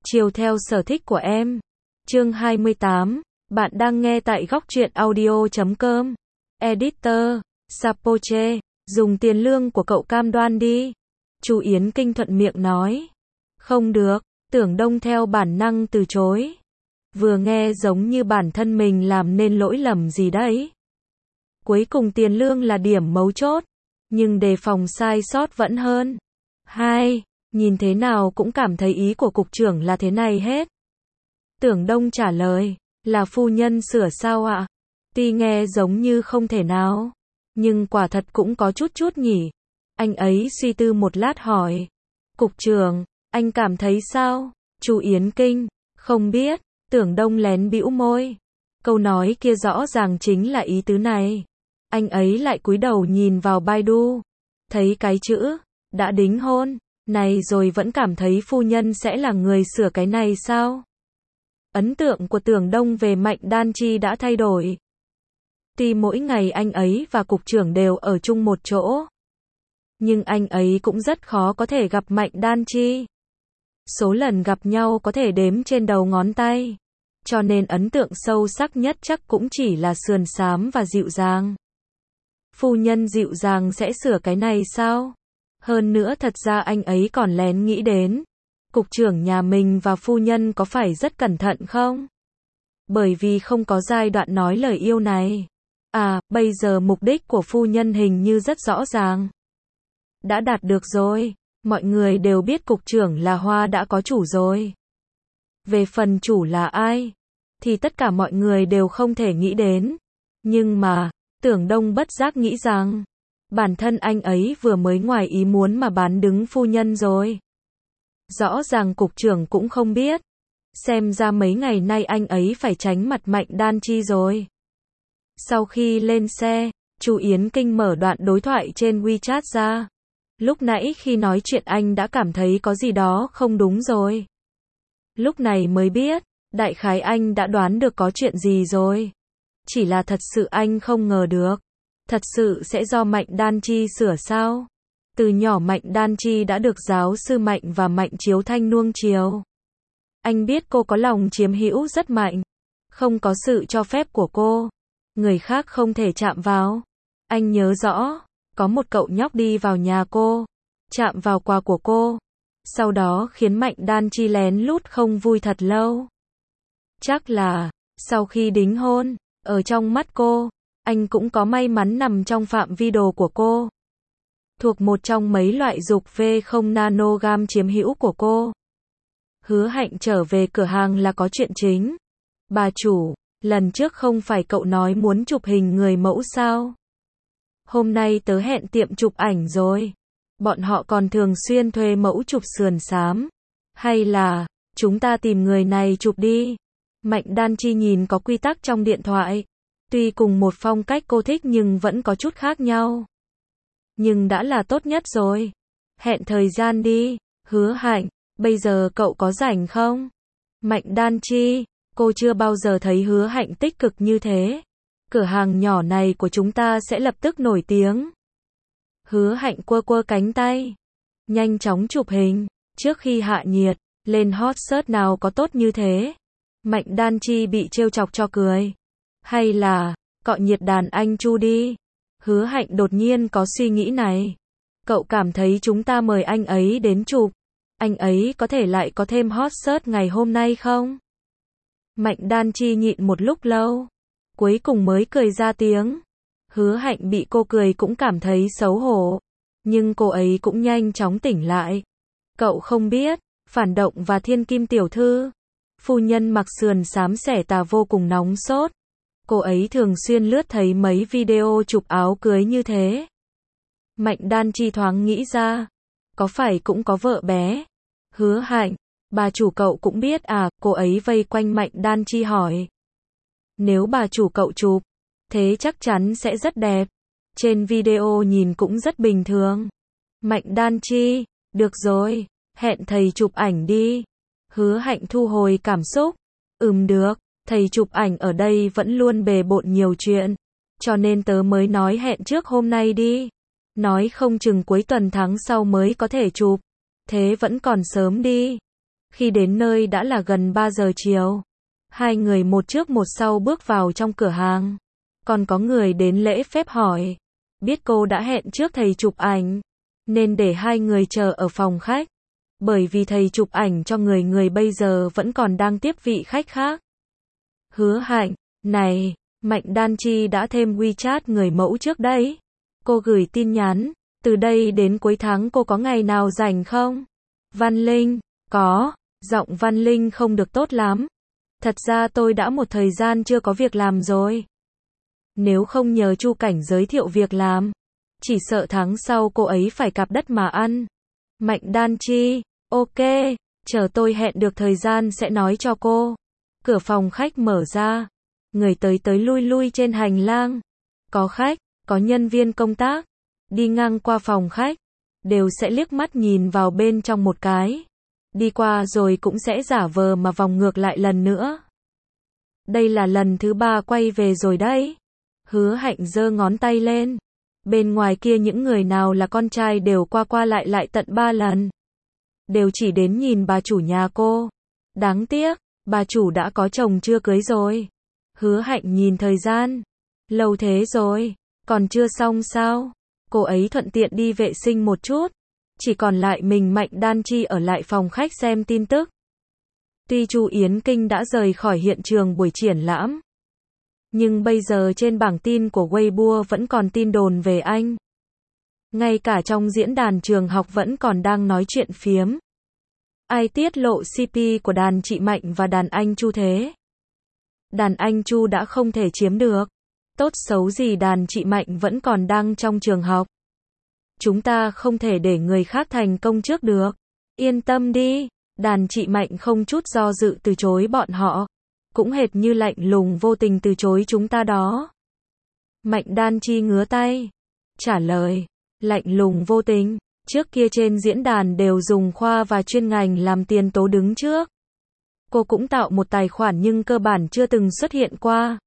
Chiều theo sở thích của em. Chương 28. Bạn đang nghe tại góc truyện audio.com. Editor, Sapoche, dùng tiền lương của cậu cam đoan đi. Chu Yến Kinh thuận miệng nói. Không được, Tưởng Đông theo bản năng từ chối. Vừa nghe giống như bản thân mình làm nên lỗi lầm gì đấy. Cuối cùng tiền lương là điểm mấu chốt, nhưng đề phòng sai sót vẫn hơn. Hai, nhìn thế nào cũng cảm thấy ý của cục trưởng là thế này hết. Tưởng Đông trả lời, là phu nhân sửa sao ạ? Tuy nghe giống như không thể nào, nhưng quả thật cũng có chút nhỉ. Anh ấy suy tư một lát hỏi. Cục trưởng, anh cảm thấy sao? Chu Yến Kinh, không biết. Tưởng Đông lén bĩu môi. Câu nói kia rõ ràng chính là ý tứ này. Anh ấy lại cúi đầu nhìn vào Baidu. Thấy cái chữ, đã đính hôn, này rồi vẫn cảm thấy phu nhân sẽ là người sửa cái này sao? Ấn tượng của Tưởng Đông về Mạnh Đan Chi đã thay đổi. Tuy mỗi ngày anh ấy và cục trưởng đều ở chung một chỗ, nhưng anh ấy cũng rất khó có thể gặp Mạnh Đan Chi. Số lần gặp nhau có thể đếm trên đầu ngón tay. Cho nên ấn tượng sâu sắc nhất chắc cũng chỉ là sườn xám và dịu dàng. Phu nhân dịu dàng sẽ sửa cái này sao? Hơn nữa thật ra anh ấy còn lén nghĩ đến. Cục trưởng nhà mình và phu nhân có phải rất cẩn thận không? Bởi vì không có giai đoạn nói lời yêu này. À, bây giờ mục đích của phu nhân hình như rất rõ ràng. Đã đạt được rồi. Mọi người đều biết cục trưởng là Hoa đã có chủ rồi. Về phần chủ là ai, thì tất cả mọi người đều không thể nghĩ đến. Nhưng mà, Tưởng Đông bất giác nghĩ rằng, bản thân anh ấy vừa mới ngoài ý muốn mà bán đứng phu nhân rồi. Rõ ràng cục trưởng cũng không biết. Xem ra mấy ngày nay anh ấy phải tránh mặt Mạnh Đan Chi rồi. Sau khi lên xe, Chu Yến Kinh mở đoạn đối thoại trên WeChat ra. Lúc nãy khi nói chuyện anh đã cảm thấy có gì đó không đúng rồi. Lúc này mới biết, đại khái anh đã đoán được có chuyện gì rồi. Chỉ là thật sự anh không ngờ được. Thật sự sẽ do Mạnh Đan Chi sửa sao? Từ nhỏ Mạnh Đan Chi đã được giáo sư Mạnh và Mạnh Chiếu Thanh nuông chiều. Anh biết cô có lòng chiếm hữu rất mạnh. Không có sự cho phép của cô, người khác không thể chạm vào. Anh nhớ rõ, có một cậu nhóc đi vào nhà cô, chạm vào quà của cô. Sau đó khiến Mạnh Đan Chi lén lút không vui thật lâu. Chắc là, sau khi đính hôn, ở trong mắt cô, anh cũng có may mắn nằm trong phạm vi đồ của cô. Thuộc một trong mấy loại dục V0 nanogam chiếm hữu của cô. Hứa Hạnh trở về cửa hàng là có chuyện chính. Bà chủ, lần trước không phải cậu nói muốn chụp hình người mẫu sao? Hôm nay tớ hẹn tiệm chụp ảnh rồi. Bọn họ còn thường xuyên thuê mẫu chụp sườn xám. Hay là, chúng ta tìm người này chụp đi. Mạnh Đan Chi nhìn có quy tắc trong điện thoại. Tuy cùng một phong cách cô thích nhưng vẫn có chút khác nhau. Nhưng đã là tốt nhất rồi. Hẹn thời gian đi. Hứa Hạnh, bây giờ cậu có rảnh không? Mạnh Đan Chi, cô chưa bao giờ thấy Hứa Hạnh tích cực như thế. Cửa hàng nhỏ này của chúng ta sẽ lập tức nổi tiếng. Hứa Hạnh quơ cánh tay. Nhanh chóng chụp hình, trước khi hạ nhiệt, lên hot search nào có tốt như thế. Mạnh Đan Chi bị trêu chọc cho cười. Hay là, cọ nhiệt đàn anh Chu đi. Hứa Hạnh đột nhiên có suy nghĩ này. Cậu cảm thấy chúng ta mời anh ấy đến chụp, anh ấy có thể lại có thêm hot search ngày hôm nay không? Mạnh Đan Chi nhịn một lúc lâu, cuối cùng mới cười ra tiếng. Hứa Hạnh bị cô cười cũng cảm thấy xấu hổ, nhưng cô ấy cũng nhanh chóng tỉnh lại. Cậu không biết, phản động và thiên kim tiểu thư, phu nhân mặc sườn xám xẻ tà vô cùng nóng sốt. Cô ấy thường xuyên lướt thấy mấy video chụp áo cưới như thế. Mạnh Đan Chi thoáng nghĩ ra, có phải cũng có vợ bé? Hứa Hạnh, bà chủ cậu cũng biết à? Cô ấy vây quanh Mạnh Đan Chi hỏi. Nếu bà chủ cậu chụp, thế chắc chắn sẽ rất đẹp. Trên video nhìn cũng rất bình thường. Mạnh Đan Chi, được rồi, hẹn thầy chụp ảnh đi. Hứa Hạnh thu hồi cảm xúc. Được, thầy chụp ảnh ở đây vẫn luôn bề bộn nhiều chuyện. Cho nên tớ mới nói hẹn trước hôm nay đi. Nói không chừng cuối tuần tháng sau mới có thể chụp. Thế vẫn còn sớm đi. Khi đến nơi đã là gần 3 giờ chiều. Hai người một trước một sau bước vào trong cửa hàng. Còn có người đến lễ phép hỏi. Biết cô đã hẹn trước thầy chụp ảnh, nên để hai người chờ ở phòng khách. Bởi vì thầy chụp ảnh cho người bây giờ vẫn còn đang tiếp vị khách khác. Hứa Hạnh, này, Mạnh Đan Chi đã thêm WeChat người mẫu trước đấy. Cô gửi tin nhắn, từ đây đến cuối tháng cô có ngày nào rảnh không? Văn Linh, có, giọng Văn Linh không được tốt lắm. Thật ra tôi đã một thời gian chưa có việc làm rồi. Nếu không nhờ Chu Cảnh giới thiệu việc làm, chỉ sợ tháng sau cô ấy phải cạp đất mà ăn. Mạnh Đan Chi, ok, chờ tôi hẹn được thời gian sẽ nói cho cô. Cửa phòng khách mở ra, người tới tới lui lui trên hành lang. Có khách, có nhân viên công tác, đi ngang qua phòng khách, đều sẽ liếc mắt nhìn vào bên trong một cái. Đi qua rồi cũng sẽ giả vờ mà vòng ngược lại lần nữa. Đây là lần thứ 3 quay về rồi đấy. Hứa Hạnh giơ ngón tay lên. Bên ngoài kia những người nào là con trai đều qua qua lại lại tận 3 lần. Đều chỉ đến nhìn bà chủ nhà cô. Đáng tiếc, bà chủ đã có chồng chưa cưới rồi. Hứa Hạnh nhìn thời gian. Lâu thế rồi, còn chưa xong sao? Cô ấy thuận tiện đi vệ sinh một chút. Chỉ còn lại mình Mạnh Đan Chi ở lại phòng khách xem tin tức. Tuy Chu Yến Kinh đã rời khỏi hiện trường buổi triển lãm, nhưng bây giờ trên bảng tin của Weibo vẫn còn tin đồn về anh. Ngay cả trong diễn đàn trường học vẫn còn đang nói chuyện phiếm. Ai tiết lộ CP của đàn chị Mạnh và đàn anh Chu thế? Đàn anh Chu đã không thể chiếm được. Tốt xấu gì đàn chị Mạnh vẫn còn đang trong trường học. Chúng ta không thể để người khác thành công trước được. Yên tâm đi, đàn chị Mạnh không chút do dự từ chối bọn họ. Cũng hệt như lạnh lùng vô tình từ chối chúng ta đó. Mạnh Đan Chi ngứa tay. Trả lời, lạnh lùng vô tình. Trước kia trên diễn đàn đều dùng khoa và chuyên ngành làm tiền tố đứng trước. Cô cũng tạo một tài khoản nhưng cơ bản chưa từng xuất hiện qua.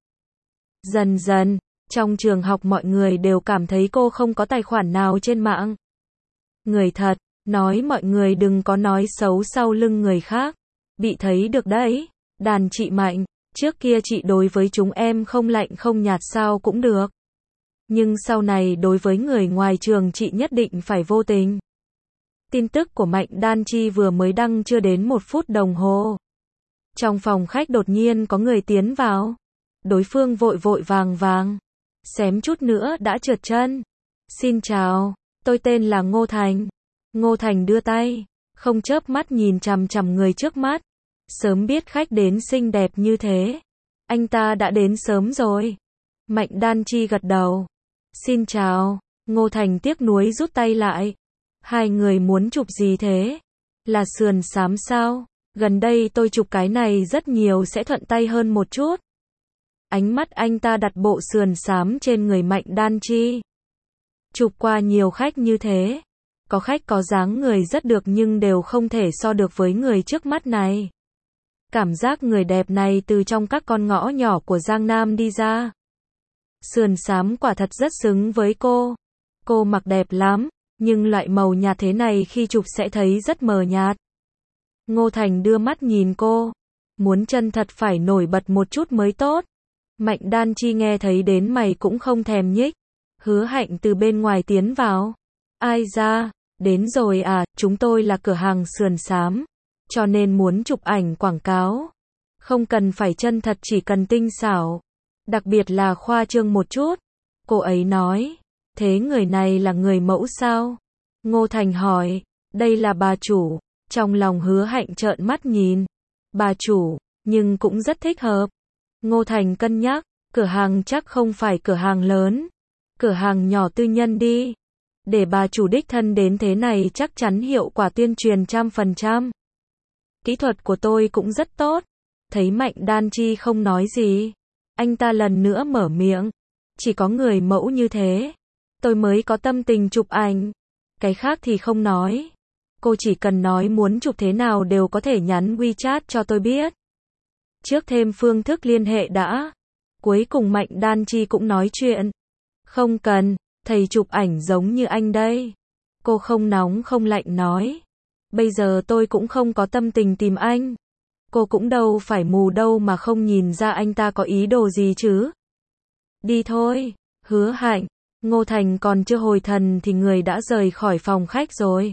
Dần dần, trong trường học mọi người đều cảm thấy cô không có tài khoản nào trên mạng. Người thật, nói mọi người đừng có nói xấu sau lưng người khác. Bị thấy được đấy. Đàn chị Mạnh, trước kia chị đối với chúng em không lạnh không nhạt sao cũng được. Nhưng sau này đối với người ngoài trường chị nhất định phải vô tình. Tin tức của Mạnh Đan Chi vừa mới đăng chưa đến 1 phút đồng hồ. Trong phòng khách đột nhiên có người tiến vào. Đối phương vội vội vàng, xém chút nữa đã trượt chân. Xin chào, tôi tên là Ngô Thành. Ngô Thành đưa tay, không chớp mắt nhìn chằm chằm người trước mắt. Sớm biết khách đến xinh đẹp như thế. Anh ta đã đến sớm rồi. Mạnh Đan Chi gật đầu. Xin chào. Ngô Thành tiếc nuối rút tay lại. Hai người muốn chụp gì thế? Là sườn xám sao? Gần đây tôi chụp cái này rất nhiều sẽ thuận tay hơn một chút. Ánh mắt anh ta đặt bộ sườn xám trên người Mạnh Đan Chi. Chụp qua nhiều khách như thế. Có khách có dáng người rất được nhưng đều không thể so được với người trước mắt này. Cảm giác người đẹp này từ trong các con ngõ nhỏ của Giang Nam đi ra. Sườn xám quả thật rất xứng với cô. Cô mặc đẹp lắm, nhưng loại màu nhạt thế này khi chụp sẽ thấy rất mờ nhạt. Ngô Thành đưa mắt nhìn cô. Muốn chân thật phải nổi bật một chút mới tốt. Mạnh Đan Chi nghe thấy đến mày cũng không thèm nhích. Hứa Hạnh từ bên ngoài tiến vào. Ai ra, đến rồi à, chúng tôi là cửa hàng sườn xám. Cho nên muốn chụp ảnh quảng cáo. Không cần phải chân thật chỉ cần tinh xảo. Đặc biệt là khoa trương một chút. Cô ấy nói. Thế người này là người mẫu sao? Ngô Thành hỏi. Đây là bà chủ. Trong lòng Hứa Hạnh trợn mắt nhìn. Bà chủ, nhưng cũng rất thích hợp. Ngô Thành cân nhắc. Cửa hàng chắc không phải cửa hàng lớn. Cửa hàng nhỏ tư nhân đi. Để bà chủ đích thân đến thế này chắc chắn hiệu quả tuyên truyền 100%. Kỹ thuật của tôi cũng rất tốt. Thấy Mạnh Đan Chi không nói gì. Anh ta lần nữa mở miệng. Chỉ có người mẫu như thế. Tôi mới có tâm tình chụp ảnh. Cái khác thì không nói. Cô chỉ cần nói muốn chụp thế nào đều có thể nhắn WeChat cho tôi biết. Trước thêm phương thức liên hệ đã. Cuối cùng Mạnh Đan Chi cũng nói chuyện. Không cần, thầy chụp ảnh giống như anh đây. Cô không nóng không lạnh nói. Bây giờ tôi cũng không có tâm tình tìm anh. Cô cũng đâu phải mù đâu mà không nhìn ra anh ta có ý đồ gì chứ. Đi thôi, Hứa Hạnh. Ngô Thành còn chưa hồi thần thì người đã rời khỏi phòng khách rồi.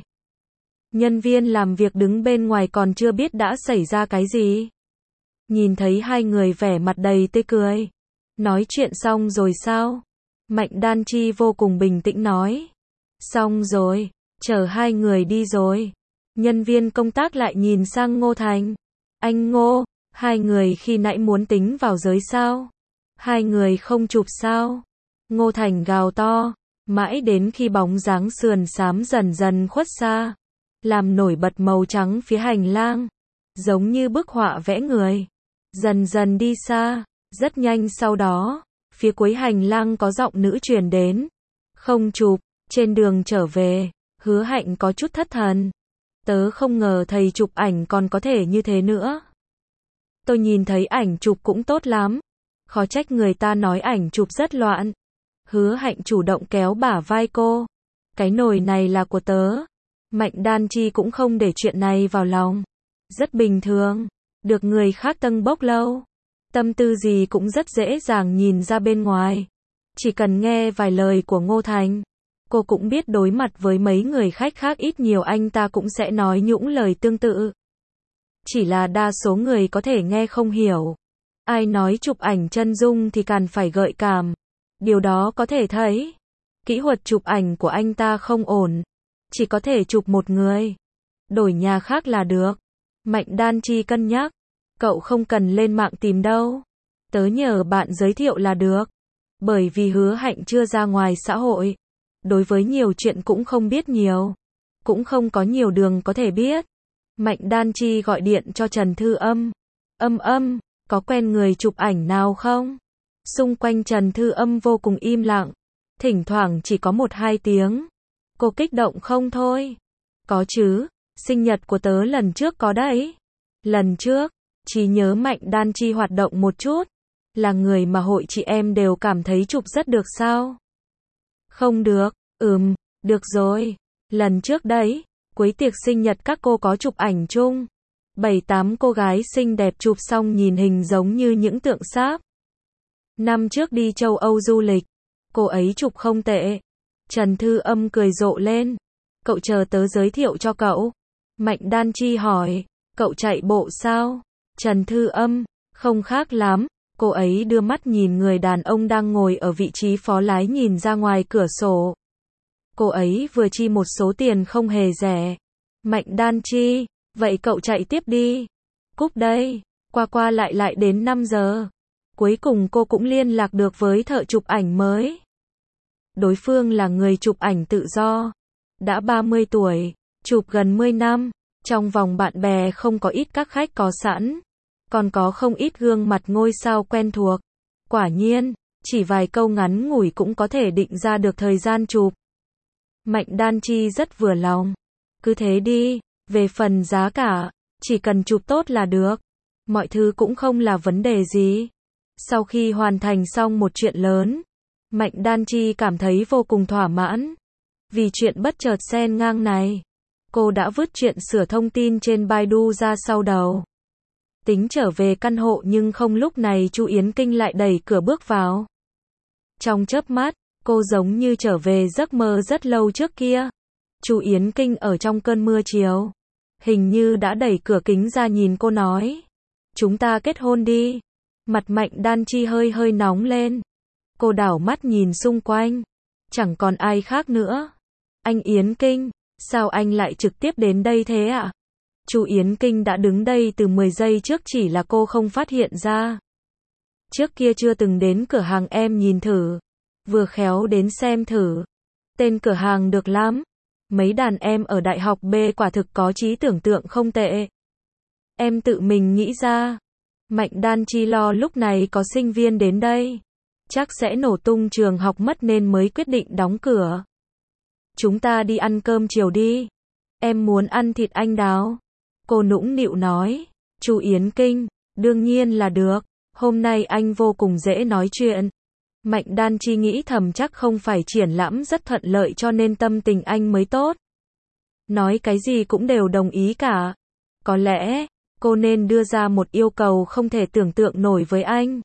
Nhân viên làm việc đứng bên ngoài còn chưa biết đã xảy ra cái gì. Nhìn thấy hai người vẻ mặt đầy tươi cười. Nói chuyện xong rồi sao? Mạnh Đan Chi vô cùng bình tĩnh nói. Xong rồi, chở hai người đi rồi. Nhân viên công tác lại nhìn sang Ngô Thành. Anh Ngô, hai người khi nãy muốn tính vào giới sao? Hai người không chụp sao? Ngô Thành gào to, mãi đến khi bóng dáng sườn xám dần dần khuất xa, làm nổi bật màu trắng phía hành lang, giống như bức họa vẽ người. Dần dần đi xa, rất nhanh sau đó, phía cuối hành lang có giọng nữ truyền đến. Không chụp, trên đường trở về, Hứa Hạnh có chút thất thần. Tớ không ngờ thầy chụp ảnh còn có thể như thế nữa. Tôi nhìn thấy ảnh chụp cũng tốt lắm. Khó trách người ta nói ảnh chụp rất loạn. Hứa Hạnh chủ động kéo bả vai cô. Cái nồi này là của tớ. Mạnh Đan Chi cũng không để chuyện này vào lòng. Rất bình thường. Được người khác tâng bốc lâu. Tâm tư gì cũng rất dễ dàng nhìn ra bên ngoài. Chỉ cần nghe vài lời của Ngô Thành. Cô cũng biết đối mặt với mấy người khách khác ít nhiều anh ta cũng sẽ nói những lời tương tự. Chỉ là đa số người có thể nghe không hiểu. Ai nói chụp ảnh chân dung thì càng phải gợi cảm. Điều đó có thể thấy. Kỹ thuật chụp ảnh của anh ta không ổn. Chỉ có thể chụp một người. Đổi nhà khác là được. Mạnh Đan Chi cân nhắc. Cậu không cần lên mạng tìm đâu. Tớ nhờ bạn giới thiệu là được. Bởi vì Hứa Hạnh chưa ra ngoài xã hội. Đối với nhiều chuyện cũng không biết nhiều. Cũng không có nhiều đường có thể biết. Mạnh Đan Chi gọi điện cho Trần Thư Âm. Âm, có quen người chụp ảnh nào không? Xung quanh Trần Thư Âm vô cùng im lặng. Thỉnh thoảng chỉ có 1-2 tiếng. Cô kích động không thôi. Có chứ, sinh nhật của tớ lần trước có đấy. Lần trước, chỉ nhớ Mạnh Đan Chi hoạt động một chút. Là người mà hội chị em đều cảm thấy chụp rất được sao? Không được, được rồi. Lần trước đấy, cuối tiệc sinh nhật các cô có chụp ảnh chung. 7-8 cô gái xinh đẹp chụp xong nhìn hình giống như những tượng sáp. Năm trước đi châu Âu du lịch, cô ấy chụp không tệ. Trần Thư Âm cười rộ lên. Cậu chờ tớ giới thiệu cho cậu. Mạnh Đan Chi hỏi, cậu chạy bộ sao? Trần Thư Âm, không khác lắm. Cô ấy đưa mắt nhìn người đàn ông đang ngồi ở vị trí phó lái nhìn ra ngoài cửa sổ. Cô ấy vừa chi một số tiền không hề rẻ. Mạnh Đan Chi, vậy cậu chạy tiếp đi. Cúp đây, qua lại đến 5 giờ. Cuối cùng cô cũng liên lạc được với thợ chụp ảnh mới. Đối phương là người chụp ảnh tự do. Đã 30 tuổi, chụp gần 10 năm. Trong vòng bạn bè không có ít các khách có sẵn. Còn có không ít gương mặt ngôi sao quen thuộc. Quả nhiên, chỉ vài câu ngắn ngủi cũng có thể định ra được thời gian chụp. Mạnh Đan Chi rất vừa lòng. Cứ thế đi, về phần giá cả, chỉ cần chụp tốt là được. Mọi thứ cũng không là vấn đề gì. Sau khi hoàn thành xong một chuyện lớn, Mạnh Đan Chi cảm thấy vô cùng thỏa mãn. Vì chuyện bất chợt xen ngang này, cô đã vứt chuyện sửa thông tin trên Baidu ra sau đầu. Tính trở về căn hộ nhưng không lúc này Chu Yến Kinh lại đẩy cửa bước vào. Trong chớp mắt, cô giống như trở về giấc mơ rất lâu trước kia. Chu Yến Kinh ở trong cơn mưa chiều. Hình như đã đẩy cửa kính ra nhìn cô nói. Chúng ta kết hôn đi. Mặt Mạnh Đan Chi hơi nóng lên. Cô đảo mắt nhìn xung quanh. Chẳng còn ai khác nữa. Anh Yến Kinh, sao anh lại trực tiếp đến đây thế ạ? Chu Yến Kinh đã đứng đây từ 10 giây trước chỉ là cô không phát hiện ra. Trước kia chưa từng đến cửa hàng em nhìn thử. Vừa khéo đến xem thử. Tên cửa hàng được lắm. Mấy đàn em ở đại học B quả thực có trí tưởng tượng không tệ. Em tự mình nghĩ ra. Mạnh Đan Chi lo lúc này có sinh viên đến đây. Chắc sẽ nổ tung trường học mất nên mới quyết định đóng cửa. Chúng ta đi ăn cơm chiều đi. Em muốn ăn thịt anh đào. Cô nũng nịu nói. Chu Yến Kinh, đương nhiên là được. Hôm nay anh vô cùng dễ nói chuyện. Mạnh Đan Chi nghĩ thầm chắc không phải triển lãm rất thuận lợi cho nên tâm tình anh mới tốt. nói cái gì cũng đều đồng ý cả. Có lẽ, cô nên đưa ra một yêu cầu không thể tưởng tượng nổi với anh.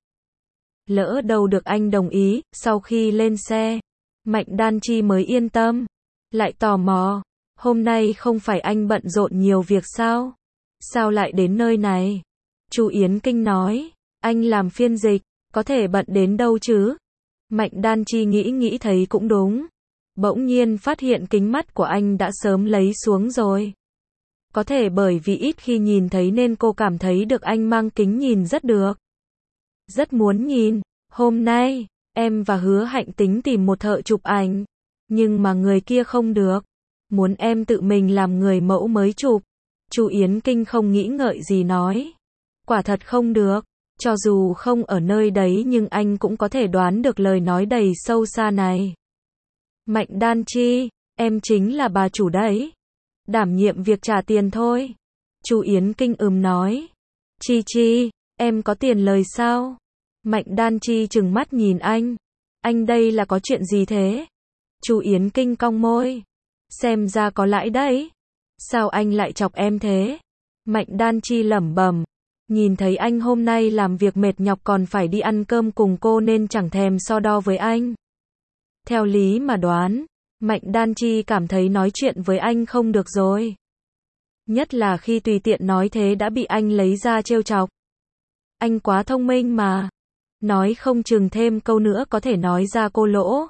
Lỡ đâu được anh đồng ý, sau khi lên xe, Mạnh Đan Chi mới yên tâm. Lại tò mò, hôm nay không phải anh bận rộn nhiều việc sao? Sao lại đến nơi này? Chu Yến Kinh nói, anh làm phiên dịch, có thể bận đến đâu chứ? Mạnh Đan Chi nghĩ thấy cũng đúng. Bỗng nhiên phát hiện kính mắt của anh đã sớm lấy xuống rồi. Có thể bởi vì ít khi nhìn thấy nên cô cảm thấy được anh mang kính nhìn rất được. Rất muốn nhìn. Hôm nay, em và Hứa Hạnh tính tìm một thợ chụp ảnh. Nhưng mà người kia không được. Muốn em tự mình làm người mẫu mới chụp. Chu Yến Kinh không nghĩ ngợi gì nói. Quả thật không được. Cho dù không ở nơi đấy nhưng anh cũng có thể đoán được lời nói đầy sâu xa này. Mạnh Đan Chi, em chính là bà chủ đấy. Đảm nhiệm việc trả tiền thôi. Chu Yến Kinh nói. Chi, em có tiền lời sao? Mạnh Đan Chi trừng mắt nhìn anh. Anh đây là có chuyện gì thế? Chu Yến Kinh cong môi. Xem ra có lãi đấy. Sao anh lại chọc em thế? Mạnh Đan Chi lẩm bẩm. Nhìn thấy anh hôm nay làm việc mệt nhọc còn phải đi ăn cơm cùng cô nên chẳng thèm so đo với anh. Theo lý mà đoán, Mạnh Đan Chi cảm thấy nói chuyện với anh không được rồi. Nhất là khi tùy tiện nói thế đã bị anh lấy ra trêu chọc. Anh quá thông minh mà. Nói không chừng thêm câu nữa có thể nói ra cô lỗ.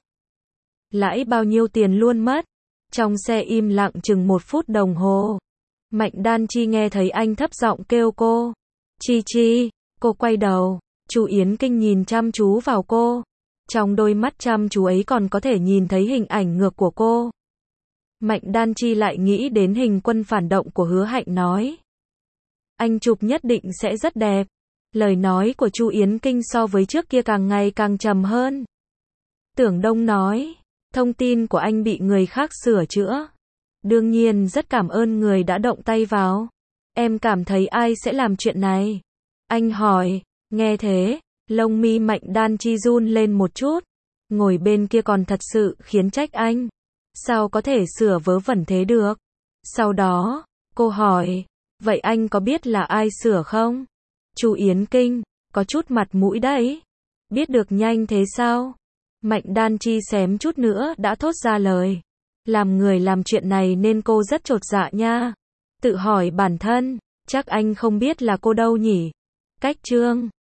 Lãi bao nhiêu tiền luôn mất. Trong xe im lặng chừng 1 phút đồng hồ. Mạnh Đan Chi nghe thấy anh thấp giọng kêu cô. Chi, cô quay đầu. Chu Yến Kinh nhìn chăm chú vào cô. Trong đôi mắt chăm chú ấy còn có thể nhìn thấy hình ảnh ngược của cô. Mạnh Đan Chi lại nghĩ đến hình quân phản động của Hứa Hạnh nói. Anh chụp nhất định sẽ rất đẹp. Lời nói của Chu Yến Kinh so với trước kia càng ngày càng trầm hơn. Tưởng Đông nói. Thông tin của anh bị người khác sửa chữa. Đương nhiên rất cảm ơn người đã động tay vào. Em cảm thấy ai sẽ làm chuyện này? Anh hỏi. Nghe thế, lông mi Mạnh Đan Chi run lên một chút. Ngồi bên kia còn thật sự khiến trách anh. Sao có thể sửa vớ vẩn thế được? Sau đó, cô hỏi. Vậy anh có biết là ai sửa không? Chu Yến Kinh, có chút mặt mũi đấy. Biết được nhanh thế sao? Mạnh Đan Chi xém chút nữa đã thốt ra lời. Làm người làm chuyện này nên cô rất chột dạ nha. Tự hỏi bản thân, chắc anh không biết là cô đâu nhỉ? Cách chương